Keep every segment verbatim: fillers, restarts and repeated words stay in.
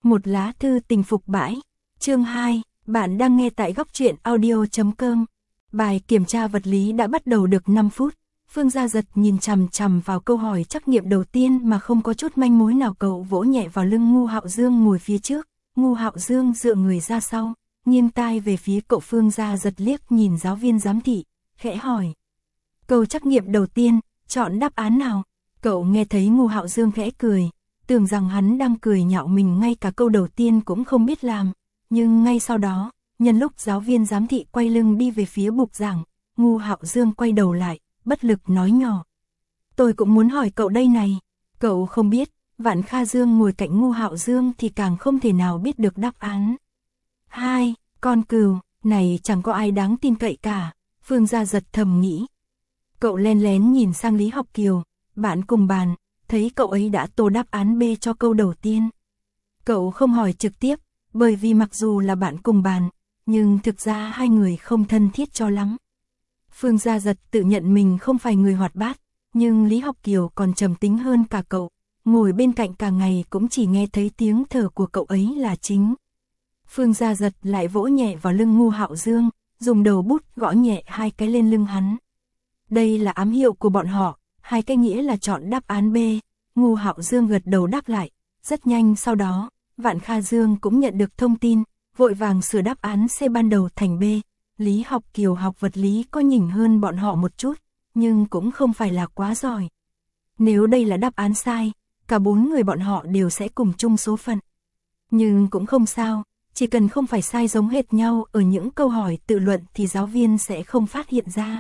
Một lá thư tình phục bãi. Chương hai, bạn đang nghe tại góc truyện audio chấm com. Bài kiểm tra vật lý đã bắt đầu được năm phút. Phương Gia Giật nhìn chằm chằm vào câu hỏi trắc nghiệm đầu tiên mà không có chút manh mối nào. Cậu vỗ nhẹ vào lưng Ngu Hạo Dương ngồi phía trước. Ngu Hạo Dương dựa người ra sau, nghiêng tai về phía cậu. Phương Gia Giật liếc nhìn giáo viên giám thị, khẽ hỏi. Câu trắc nghiệm đầu tiên, chọn đáp án nào? Cậu nghe thấy Ngu Hạo Dương khẽ cười, tưởng rằng hắn đang cười nhạo mình ngay cả câu đầu tiên cũng không biết làm. Nhưng ngay sau đó, nhân lúc giáo viên giám thị quay lưng đi về phía bục giảng, Ngu Hạo Dương quay đầu lại, bất lực nói nhỏ. Tôi cũng muốn hỏi cậu đây này. Cậu không biết, Vạn Kha Dương ngồi cạnh Ngu Hạo Dương thì càng không thể nào biết được đáp án. Hai, con cừu, này chẳng có ai đáng tin cậy cả, Phương Gia Giật thầm nghĩ. Cậu len lén nhìn sang Lý Học Kiều, bạn cùng bàn, thấy cậu ấy đã tô đáp án B cho câu đầu tiên. Cậu không hỏi trực tiếp, bởi vì mặc dù là bạn cùng bàn, nhưng thực ra hai người không thân thiết cho lắm. Phương Gia Giật tự nhận mình không phải người hoạt bát, nhưng Lý Học Kiều còn trầm tính hơn cả cậu, ngồi bên cạnh cả ngày cũng chỉ nghe thấy tiếng thở của cậu ấy là chính. Phương Gia Giật lại vỗ nhẹ vào lưng Ngu Hạo Dương, dùng đầu bút gõ nhẹ hai cái lên lưng hắn. Đây là ám hiệu của bọn họ, hai cái nghĩa là chọn đáp án B. Ngu Hạo Dương gật đầu đáp lại. Rất nhanh sau đó, Vạn Kha Dương cũng nhận được thông tin, vội vàng sửa đáp án C ban đầu thành B. Lý Học Kiều học vật lý có nhỉnh hơn bọn họ một chút, nhưng cũng không phải là quá giỏi. Nếu đây là đáp án sai, cả bốn người bọn họ đều sẽ cùng chung số phận. Nhưng cũng không sao, chỉ cần không phải sai giống hệt nhau ở những câu hỏi tự luận thì giáo viên sẽ không phát hiện ra.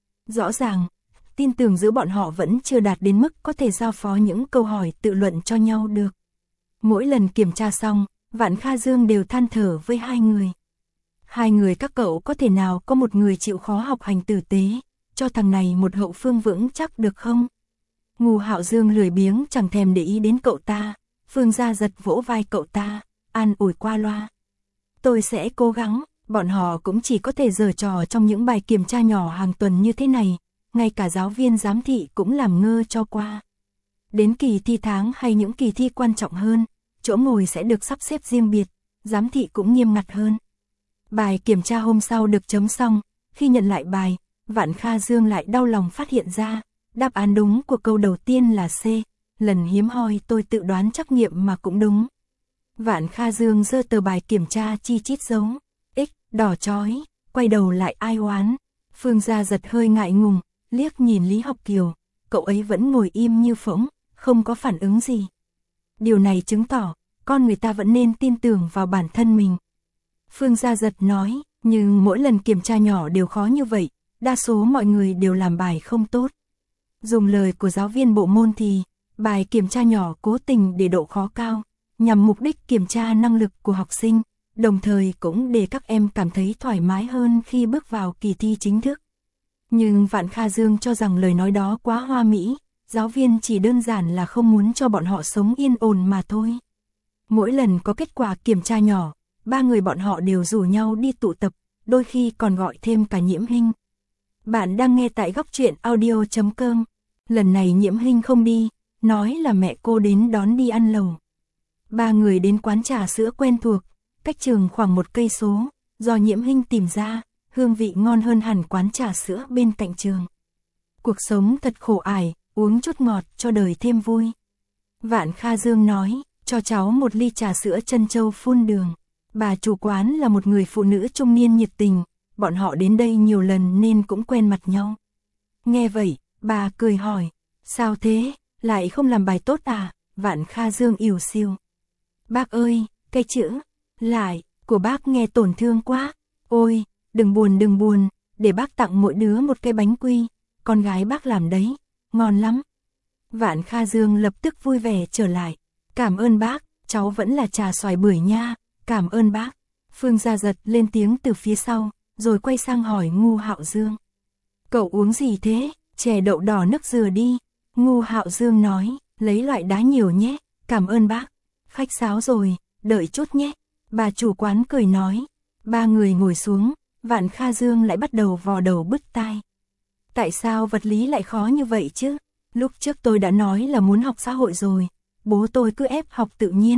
Rõ ràng, tin tưởng giữa bọn họ vẫn chưa đạt đến mức có thể giao phó những câu hỏi tự luận cho nhau được. Mỗi lần kiểm tra xong, Vạn Kha Dương đều than thở với hai người. Hai người các cậu có thể nào có một người chịu khó học hành tử tế, cho thằng này một hậu phương vững chắc được không? Ngu Hạo Dương lười biếng chẳng thèm để ý đến cậu ta, Phương Gia Giật vỗ vai cậu ta, an ủi qua loa. Tôi sẽ cố gắng, bọn họ cũng chỉ có thể giở trò trong những bài kiểm tra nhỏ hàng tuần như thế này, ngay cả giáo viên giám thị cũng làm ngơ cho qua. Đến kỳ thi tháng hay những kỳ thi quan trọng hơn, chỗ ngồi sẽ được sắp xếp riêng biệt, giám thị cũng nghiêm ngặt hơn. Bài kiểm tra hôm sau được chấm xong, khi nhận lại bài, Vạn Kha Dương lại đau lòng phát hiện ra, đáp án đúng của câu đầu tiên là C, lần hiếm hoi tôi tự đoán trắc nghiệm mà cũng đúng. Vạn Kha Dương giơ tờ bài kiểm tra chi chít dấu X, đỏ chói, quay đầu lại ai oán. Phương Gia Giật hơi ngại ngùng, liếc nhìn Lý Học Kiều, cậu ấy vẫn ngồi im như phỗng, không có phản ứng gì. Điều này chứng tỏ, con người ta vẫn nên tin tưởng vào bản thân mình. Phương Gia Giật nói, nhưng mỗi lần kiểm tra nhỏ đều khó như vậy, đa số mọi người đều làm bài không tốt. Dùng lời của giáo viên bộ môn thì, bài kiểm tra nhỏ cố tình để độ khó cao, nhằm mục đích kiểm tra năng lực của học sinh, đồng thời cũng để các em cảm thấy thoải mái hơn khi bước vào kỳ thi chính thức. Nhưng Vạn Kha Dương cho rằng lời nói đó quá hoa mỹ, giáo viên chỉ đơn giản là không muốn cho bọn họ sống yên ổn mà thôi. Mỗi lần có kết quả kiểm tra nhỏ, ba người bọn họ đều rủ nhau đi tụ tập, đôi khi còn gọi thêm cả Nhiễm Hinh. Bạn đang nghe tại góc truyện audio chấm com. Lần này Nhiễm Hinh không đi, nói là mẹ cô đến đón đi ăn lẩu. Ba người đến quán trà sữa quen thuộc, cách trường khoảng một cây số, do Nhiễm Hinh tìm ra, hương vị ngon hơn hẳn quán trà sữa bên cạnh trường. Cuộc sống thật khổ ải, uống chút ngọt cho đời thêm vui. Vạn Kha Dương nói, cho cháu một ly trà sữa trân châu phun đường. Bà chủ quán là một người phụ nữ trung niên nhiệt tình, bọn họ đến đây nhiều lần nên cũng quen mặt nhau. Nghe vậy, bà cười hỏi, sao thế, lại không làm bài tốt à? Vạn Kha Dương ỉu xìu. Bác ơi, cái chữ lại của bác nghe tổn thương quá. Ôi, đừng buồn đừng buồn, để bác tặng mỗi đứa một cái bánh quy, con gái bác làm đấy, ngon lắm. Vạn Kha Dương lập tức vui vẻ trở lại. Cảm ơn bác, cháu vẫn là trà xoài bưởi nha, cảm ơn bác. Phương Gia Giật lên tiếng từ phía sau, rồi quay sang hỏi Ngu Hạo Dương. Cậu uống gì thế? Chè đậu đỏ nước dừa đi. Ngu Hạo Dương nói, lấy loại đá nhiều nhé, cảm ơn bác. Khách sáo rồi, đợi chút nhé. Bà chủ quán cười nói. Ba người ngồi xuống, Vạn Kha Dương lại bắt đầu vò đầu bứt tai. Tại sao vật lý lại khó như vậy chứ? Lúc trước tôi đã nói là muốn học xã hội rồi, bố tôi cứ ép học tự nhiên,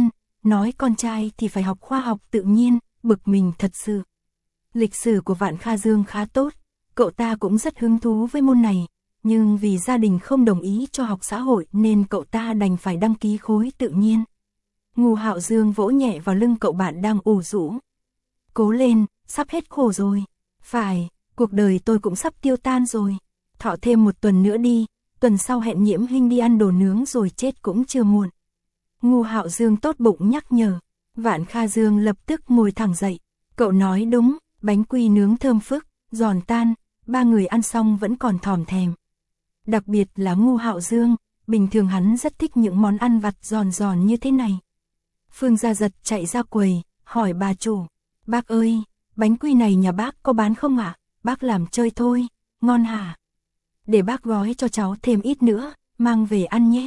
nói con trai thì phải học khoa học tự nhiên, bực mình thật sự. Lịch sử của Vạn Kha Dương khá tốt, cậu ta cũng rất hứng thú với môn này, nhưng vì gia đình không đồng ý cho học xã hội nên cậu ta đành phải đăng ký khối tự nhiên. Ngô Hạo Dương vỗ nhẹ vào lưng cậu bạn đang ủ rũ. Cố lên, sắp hết khổ rồi. Phải, cuộc đời tôi cũng sắp tiêu tan rồi. Thọ thêm một tuần nữa đi, tuần sau hẹn Nhiễm Hinh đi ăn đồ nướng rồi chết cũng chưa muộn. Ngô Hạo Dương tốt bụng nhắc nhở. Vạn Kha Dương lập tức ngồi thẳng dậy. Cậu nói đúng, bánh quy nướng thơm phức, giòn tan, ba người ăn xong vẫn còn thòm thèm. Đặc biệt là Ngô Hạo Dương, bình thường hắn rất thích những món ăn vặt giòn giòn như thế này. Phương Gia Giật chạy ra quầy, hỏi bà chủ. Bác ơi, bánh quy này nhà bác có bán không ạ? À? Bác làm chơi thôi, ngon hả? Để bác gói cho cháu thêm ít nữa, mang về ăn nhé.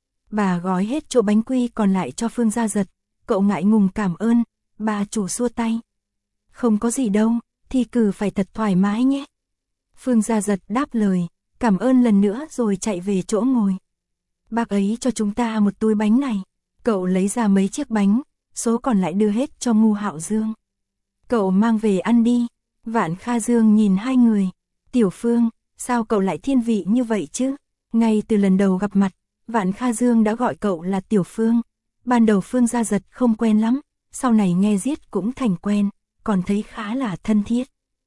Bà gói hết chỗ bánh quy còn lại cho Phương Gia Giật, cậu ngại ngùng cảm ơn, bà chủ xua tay. Không có gì đâu, thi cử phải thật thoải mái nhé. Phương Gia Giật đáp lời, cảm ơn lần nữa rồi chạy về chỗ ngồi. Bác ấy cho chúng ta một túi bánh này, cậu lấy ra mấy chiếc bánh, số còn lại đưa hết cho Ngô Hạo Dương. Cậu mang về ăn đi. Vạn Kha Dương nhìn hai người. Tiểu Phương, sao cậu lại thiên vị như vậy chứ? Ngay từ lần đầu gặp mặt, Vạn Kha Dương đã gọi cậu là Tiểu Phương. Ban đầu Phương Gia Giật không quen lắm, sau này nghe riết cũng thành quen, còn thấy khá là thân thiết.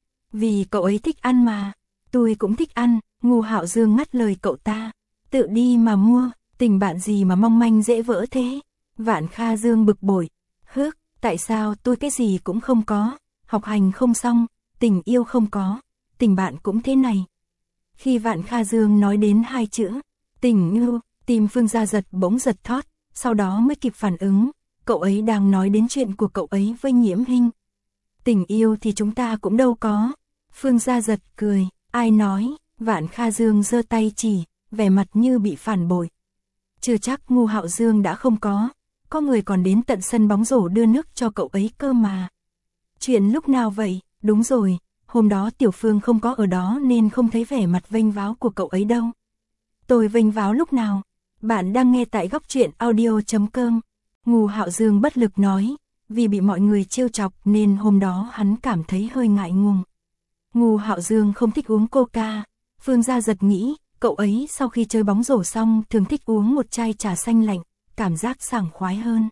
Vì cậu ấy thích ăn mà. Tôi cũng thích ăn, Ngô Hạo Dương ngắt lời cậu ta. Tự đi mà mua, tình bạn gì mà mong manh dễ vỡ thế? Vạn Kha Dương bực bội. Hước, tại sao tôi cái gì cũng không có, học hành không xong, tình yêu không có, tình bạn cũng thế này. Khi Vạn Kha Dương nói đến hai chữ, tình yêu, tim Phương Gia Giật bỗng giật thót, sau đó mới kịp phản ứng, cậu ấy đang nói đến chuyện của cậu ấy với Nhiễm Hinh. Tình yêu thì chúng ta cũng đâu có. Phương Gia Giật cười, ai nói? Vạn Kha Dương giơ tay chỉ, vẻ mặt như bị phản bội. Chưa chắc Ngô Hạo Dương đã không có, có người còn đến tận sân bóng rổ đưa nước cho cậu ấy cơ mà. Chuyện lúc nào vậy? Đúng rồi, hôm đó Tiểu Phương không có ở đó nên không thấy vẻ mặt vênh váo của cậu ấy đâu. Tôi vênh váo lúc nào? Bạn đang nghe tại góc truyện audio chấm com. Ngô Hạo Dương bất lực nói, vì bị mọi người trêu chọc nên hôm đó hắn cảm thấy hơi ngại ngùng. Ngô Hạo Dương không thích uống coca. Phương Gia Giật nghĩ, cậu ấy sau khi chơi bóng rổ xong thường thích uống một chai trà xanh lạnh, cảm giác sảng khoái hơn.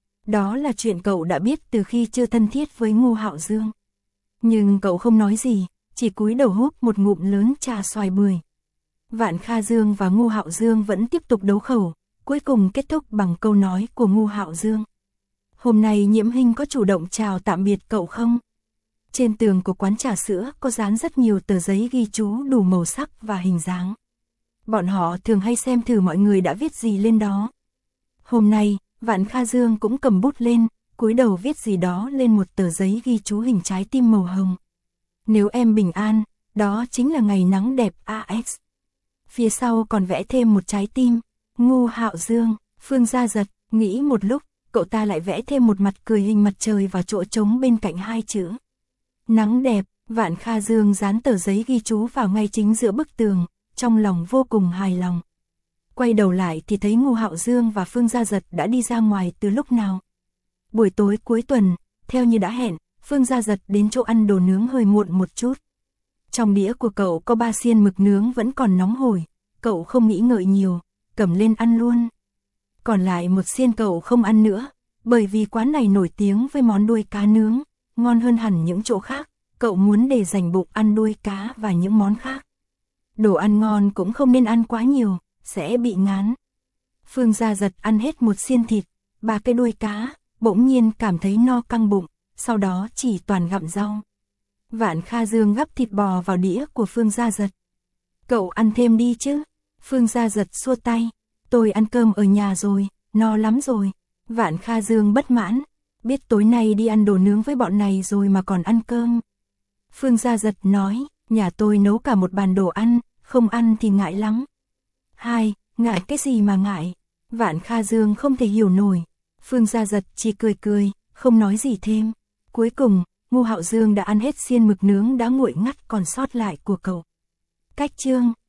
Đó là chuyện cậu đã biết từ khi chưa thân thiết với Ngô Hạo Dương. Nhưng cậu không nói gì, chỉ cúi đầu húp một ngụm lớn trà xoài bưởi. Vạn Kha Dương và Ngô Hạo Dương vẫn tiếp tục đấu khẩu, cuối cùng kết thúc bằng câu nói của Ngô Hạo Dương. Hôm nay Nhiễm Hinh có chủ động chào tạm biệt cậu không? Trên tường của quán trà sữa có dán rất nhiều tờ giấy ghi chú đủ màu sắc và hình dáng. Bọn họ thường hay xem thử mọi người đã viết gì lên đó. Hôm nay, Vạn Kha Dương cũng cầm bút lên, cúi đầu viết gì đó lên một tờ giấy ghi chú hình trái tim màu hồng. Nếu em bình an, đó chính là ngày nắng đẹp a ích. Phía sau còn vẽ thêm một trái tim. Ngô Hạo Dương, Phương Gia Giật, nghĩ một lúc, cậu ta lại vẽ thêm một mặt cười hình mặt trời vào chỗ trống bên cạnh hai chữ. Nắng đẹp. Vạn Kha Dương dán tờ giấy ghi chú vào ngay chính giữa bức tường, trong lòng vô cùng hài lòng. Quay đầu lại thì thấy Ngô Hạo Dương và Phương Gia Giật đã đi ra ngoài từ lúc nào. Buổi tối cuối tuần, theo như đã hẹn, Phương Gia Giật đến chỗ ăn đồ nướng hơi muộn một chút. Trong đĩa của cậu có ba xiên mực nướng vẫn còn nóng hổi, cậu không nghĩ ngợi nhiều, cầm lên ăn luôn. Còn lại một xiên cậu không ăn nữa, bởi vì quán này nổi tiếng với món đuôi cá nướng, ngon hơn hẳn những chỗ khác, cậu muốn để dành bụng ăn đuôi cá và những món khác. Đồ ăn ngon cũng không nên ăn quá nhiều, sẽ bị ngán. Phương Gia Giật ăn hết một xiên thịt, ba cái đuôi cá, bỗng nhiên cảm thấy no căng bụng, sau đó chỉ toàn gặm rau. Vạn Kha Dương gắp thịt bò vào đĩa của Phương Gia Giật. Cậu ăn thêm đi chứ. Phương Gia Giật xua tay. Tôi ăn cơm ở nhà rồi, no lắm rồi. Vạn Kha Dương bất mãn. Biết tối nay đi ăn đồ nướng với bọn này rồi mà còn ăn cơm. Phương Gia Giật nói, nhà tôi nấu cả một bàn đồ ăn, không ăn thì ngại lắm. Hai, ngại cái gì mà ngại? Vạn Kha Dương không thể hiểu nổi. Phương Gia Giật chỉ cười cười, không nói gì thêm. Cuối cùng, Ngô Hạo Dương đã ăn hết xiên mực nướng đã nguội ngắt còn sót lại của cậu. Cách chương